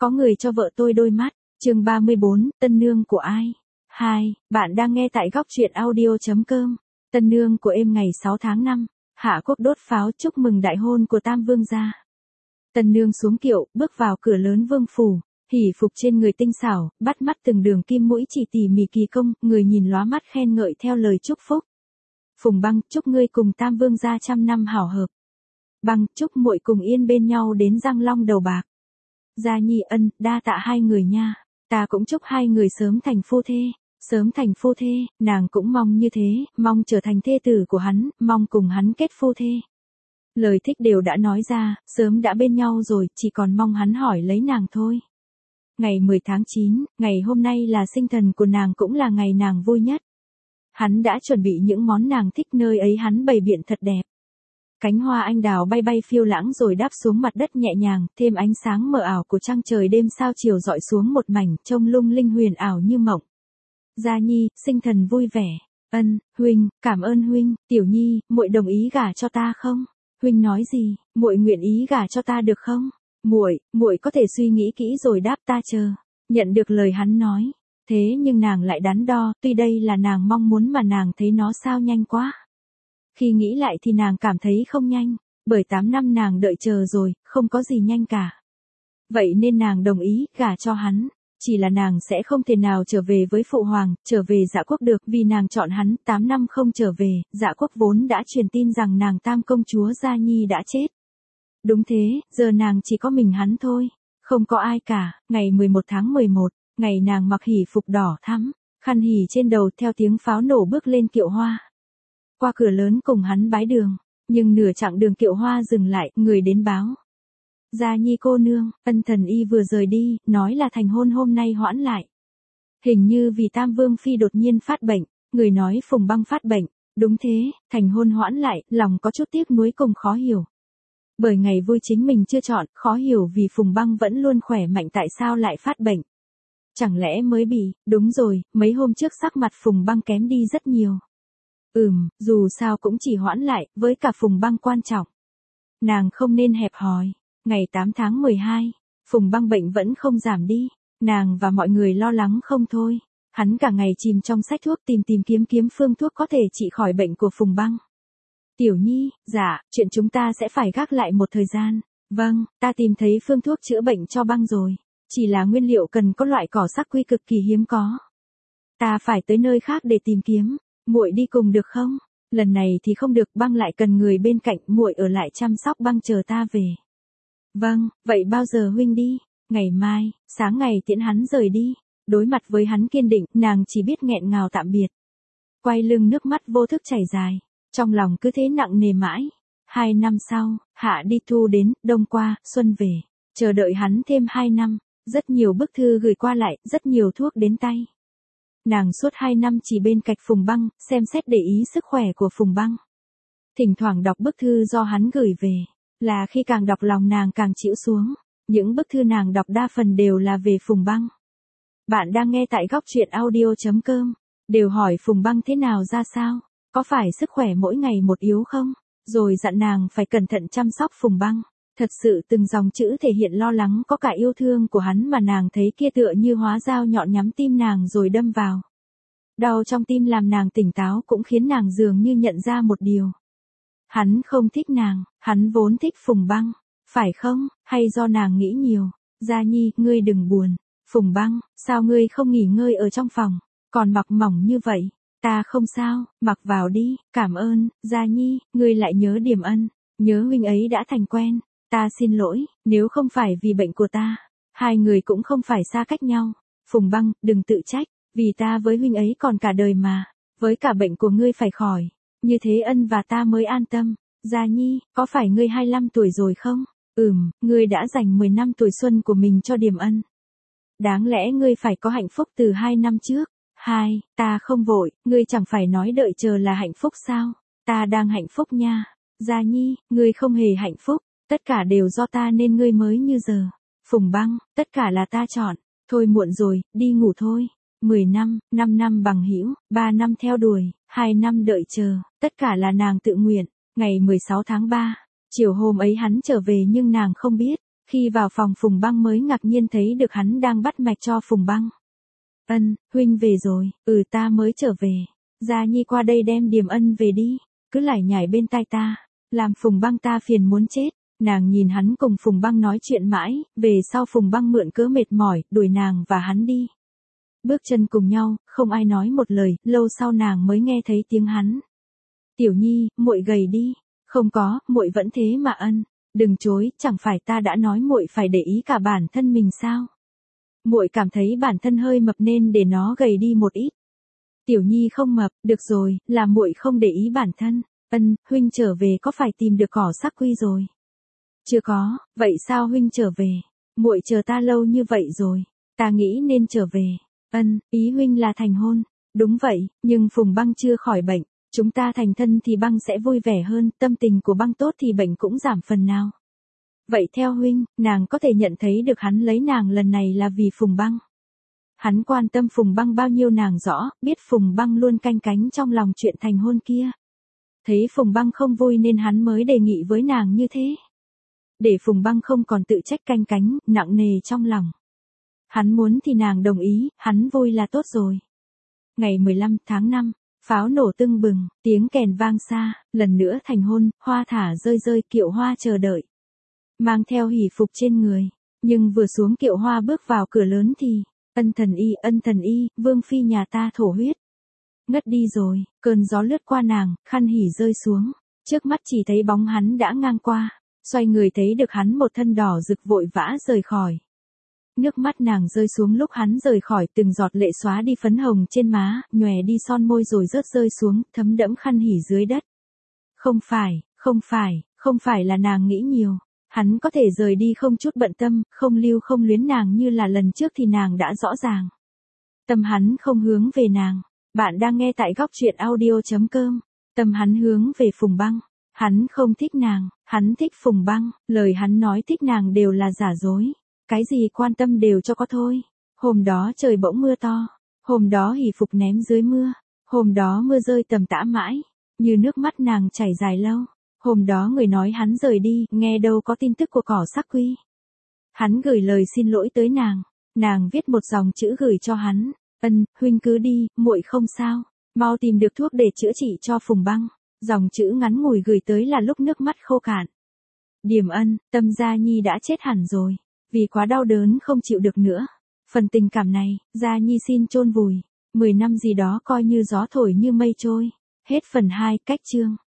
có người cho vợ tôi đôi mắt. Chương 34, tân nương của ai? 2, bạn đang nghe tại góc truyện audio.com. Tân nương của em ngày 6 tháng 5, Hạ Quốc đốt pháo chúc mừng đại hôn của Tam Vương gia. Tân nương xuống kiệu, bước vào cửa lớn vương phủ, hỉ phục trên người tinh xảo, bắt mắt từng đường kim mũi chỉ tỉ mỉ kỳ công, người nhìn lóa mắt khen ngợi theo lời chúc phúc. Phùng Băng, chúc ngươi cùng Tam Vương gia trăm năm hảo hợp. Băng, chúc muội cùng yên bên nhau đến răng long đầu bạc. Gia Nhi, ân, đa tạ hai người nha. Ta cũng chúc hai người sớm thành phu thê. Sớm thành phu thê, nàng cũng mong như thế, mong trở thành thê tử của hắn, mong cùng hắn kết phu thê. Lời thích đều đã nói ra, sớm đã bên nhau rồi, chỉ còn mong hắn hỏi lấy nàng thôi. Ngày 10 tháng 9, ngày hôm nay là sinh thần của nàng, cũng là ngày nàng vui nhất. Hắn đã chuẩn bị những món nàng thích, nơi ấy hắn bày biện thật đẹp. Cánh hoa anh đào bay bay phiêu lãng rồi đáp xuống mặt đất nhẹ nhàng, thêm ánh sáng mờ ảo của trăng trời đêm sao chiều dọi xuống một mảnh, trông lung linh huyền ảo như mộng. Gia Nhi, sinh thần vui vẻ. Ân, huynh, cảm ơn huynh. Tiểu Nhi, muội đồng ý gả cho ta không? Huynh nói gì? Muội nguyện ý gả cho ta được không? Muội có thể suy nghĩ kỹ rồi đáp, ta chờ. Nhận được lời hắn nói. Thế nhưng nàng lại đắn đo, tuy đây là nàng mong muốn mà nàng thấy nó sao nhanh quá. Khi nghĩ lại thì nàng cảm thấy không nhanh, bởi 8 năm nàng đợi chờ rồi, không có gì nhanh cả. Vậy nên nàng đồng ý gả cho hắn. Chỉ là nàng sẽ không thể nào trở về với phụ hoàng, trở về Dạ Quốc được, vì nàng chọn hắn. 8 năm không trở về, Dạ Quốc vốn đã truyền tin rằng nàng Tam công chúa Gia Nhi đã chết. Đúng thế, giờ nàng chỉ có mình hắn thôi, không có ai cả. Ngày 11 tháng 11, ngày nàng mặc hỉ phục đỏ thắm, khăn hỉ trên đầu, theo tiếng pháo nổ bước lên kiệu hoa. Qua cửa lớn cùng hắn bái đường, nhưng nửa chặng đường kiệu hoa dừng lại, người đến báo. Gia Nhi cô nương, ân thần y vừa rời đi, nói là thành hôn hôm nay hoãn lại. Hình như vì Tam Vương phi đột nhiên phát bệnh, người nói Phùng Băng phát bệnh. Đúng thế, thành hôn hoãn lại, lòng có chút tiếc nuối cùng khó hiểu. Bởi ngày vui chính mình chưa chọn, khó hiểu vì Phùng Băng vẫn luôn khỏe mạnh tại sao lại phát bệnh. Chẳng lẽ mới bị, đúng rồi, mấy hôm trước sắc mặt Phùng Băng kém đi rất nhiều. Dù sao cũng chỉ hoãn lại, với cả Phùng Băng quan trọng. Nàng không nên hẹp hòi. Ngày 8 tháng 12, Phùng Băng bệnh vẫn không giảm đi, nàng và mọi người lo lắng không thôi. Hắn cả ngày chìm trong sách thuốc tìm kiếm phương thuốc có thể trị khỏi bệnh của Phùng Băng. Tiểu Nhi, dạ, chuyện chúng ta sẽ phải gác lại một thời gian. Vâng, ta tìm thấy phương thuốc chữa bệnh cho Băng rồi, chỉ là nguyên liệu cần có loại cỏ sắc quy cực kỳ hiếm có. Ta phải tới nơi khác để tìm kiếm, muội đi cùng được không? Lần này thì không được, Băng lại cần người bên cạnh, muội ở lại chăm sóc Băng chờ ta về. Vâng, vậy bao giờ huynh đi? Ngày mai, sáng ngày tiễn hắn rời đi. Đối mặt với hắn kiên định, nàng chỉ biết nghẹn ngào tạm biệt. Quay lưng, nước mắt vô thức chảy dài, trong lòng cứ thế nặng nề mãi. 2 năm sau, hạ đi thu đến, đông qua, xuân về. Chờ đợi hắn thêm 2 năm, rất nhiều bức thư gửi qua lại, rất nhiều thuốc đến tay. Nàng suốt 2 năm chỉ bên cạnh Phùng Băng, xem xét để ý sức khỏe của Phùng Băng. Thỉnh thoảng đọc bức thư do hắn gửi về. Là khi càng đọc lòng nàng càng chịu xuống. Những bức thư nàng đọc đa phần đều là về Phùng Băng. Bạn đang nghe tại góc truyện audio.com. Đều hỏi Phùng Băng thế nào ra sao, có phải sức khỏe mỗi ngày một yếu không, rồi dặn nàng phải cẩn thận chăm sóc Phùng Băng. Thật sự từng dòng chữ thể hiện lo lắng, có cả yêu thương của hắn mà nàng thấy kia tựa như hóa dao nhọn nhắm tim nàng rồi đâm vào. Đau trong tim làm nàng tỉnh táo, cũng khiến nàng dường như nhận ra một điều. Hắn không thích nàng, hắn vốn thích Phùng Băng, phải không, hay do nàng nghĩ nhiều? Gia Nhi, ngươi đừng buồn. Phùng Băng, sao ngươi không nghỉ ngơi ở trong phòng, còn mặc mỏng như vậy? Ta không sao, mặc vào đi, cảm ơn. Gia Nhi, ngươi lại nhớ Điềm Ân, nhớ huynh ấy đã thành quen. Ta xin lỗi, nếu không phải vì bệnh của ta, hai người cũng không phải xa cách nhau. Phùng Băng, đừng tự trách, vì ta với huynh ấy còn cả đời mà, với cả bệnh của ngươi phải khỏi. Như thế Ân và ta mới an tâm. Gia Nhi, có phải ngươi 25 tuổi rồi không? Ngươi đã dành 10 năm tuổi xuân của mình cho Điềm Ân. Đáng lẽ ngươi phải có hạnh phúc từ 2 năm trước. Ta không vội, ngươi chẳng phải nói đợi chờ là hạnh phúc sao? Ta đang hạnh phúc nha. Gia Nhi, ngươi không hề hạnh phúc, tất cả đều do ta nên ngươi mới như giờ. Phùng Băng, tất cả là ta chọn. Thôi muộn rồi, đi ngủ thôi. 10 năm, 5 năm bằng hữu, 3 năm theo đuổi, 2 năm đợi chờ, tất cả là nàng tự nguyện. Ngày 16 tháng 3, chiều hôm ấy hắn trở về nhưng nàng không biết. Khi vào phòng Phùng Băng mới ngạc nhiên thấy được hắn đang bắt mạch cho Phùng Băng. Ân, huynh về rồi, ta mới trở về. Gia Nhi qua đây đem Điềm Ân về đi, cứ lải nhải bên tai ta, làm Phùng Băng ta phiền muốn chết. Nàng nhìn hắn cùng Phùng Băng nói chuyện mãi, về sau Phùng Băng mượn cớ mệt mỏi, đuổi nàng và hắn đi. Bước chân cùng nhau, không ai nói một lời, lâu sau nàng mới nghe thấy tiếng hắn. Tiểu Nhi, muội gầy đi. Không có, muội vẫn thế mà Ân. Đừng chối, chẳng phải ta đã nói muội phải để ý cả bản thân mình sao? Muội cảm thấy bản thân hơi mập nên để nó gầy đi một ít. Tiểu Nhi không mập, được rồi, là muội không để ý bản thân. Ân, huynh trở về có phải tìm được cỏ sắc quy rồi? Chưa có, vậy sao huynh trở về? Muội chờ ta lâu như vậy rồi, ta nghĩ nên trở về. Ân, ý huynh là thành hôn. Đúng vậy, nhưng Phùng Băng chưa khỏi bệnh. Chúng ta thành thân thì Băng sẽ vui vẻ hơn, tâm tình của Băng tốt thì bệnh cũng giảm phần nào. Vậy theo huynh, nàng có thể nhận thấy được hắn lấy nàng lần này là vì Phùng Băng. Hắn quan tâm Phùng Băng bao nhiêu nàng rõ, biết Phùng Băng luôn canh cánh trong lòng chuyện thành hôn kia. Thấy Phùng Băng không vui nên hắn mới đề nghị với nàng như thế. Để Phùng Băng không còn tự trách canh cánh, nặng nề trong lòng. Hắn muốn thì nàng đồng ý, hắn vui là tốt rồi. Ngày 15 tháng 5, pháo nổ tưng bừng, tiếng kèn vang xa, lần nữa thành hôn, hoa thả rơi rơi, Kiệu Hoa chờ đợi. Mang theo hỷ phục trên người, nhưng vừa xuống Kiệu Hoa bước vào cửa lớn thì, ân thần y, vương phi nhà ta thổ huyết. Ngất đi rồi, cơn gió lướt qua nàng, khăn hỉ rơi xuống, trước mắt chỉ thấy bóng hắn đã ngang qua, xoay người thấy được hắn một thân đỏ rực vội vã rời khỏi. Nước mắt nàng rơi xuống lúc hắn rời khỏi, từng giọt lệ xóa đi phấn hồng trên má, nhòe đi son môi rồi rớt rơi xuống, thấm đẫm khăn hỉ dưới đất. Không phải là nàng nghĩ nhiều. Hắn có thể rời đi không chút bận tâm, không lưu không luyến nàng như là lần trước thì nàng đã rõ ràng. Tâm hắn không hướng về nàng. Bạn đang nghe tại góc truyện audio.com. Tâm hắn hướng về Phùng Băng. Hắn không thích nàng, hắn thích Phùng Băng, lời hắn nói thích nàng đều là giả dối. Cái gì quan tâm đều cho có thôi. Hôm đó trời bỗng mưa to. Hôm đó hỷ phục ném dưới mưa. Hôm đó mưa rơi tầm tã mãi. Như nước mắt nàng chảy dài lâu. Hôm đó người nói hắn rời đi, nghe đâu có tin tức của cỏ sắc quy. Hắn gửi lời xin lỗi tới nàng. Nàng viết một dòng chữ gửi cho hắn. Ân, huynh cứ đi, muội không sao. Mau tìm được thuốc để chữa trị cho Phùng Băng. Dòng chữ ngắn ngủi gửi tới là lúc nước mắt khô cạn. Điềm Ân, Tâm Gia Nhi đã chết hẳn rồi. Vì quá đau đớn không chịu được nữa. Phần tình cảm này, Gia Nhi xin chôn vùi. 10 năm gì đó coi như gió thổi như mây trôi. Hết phần 2, cách chương.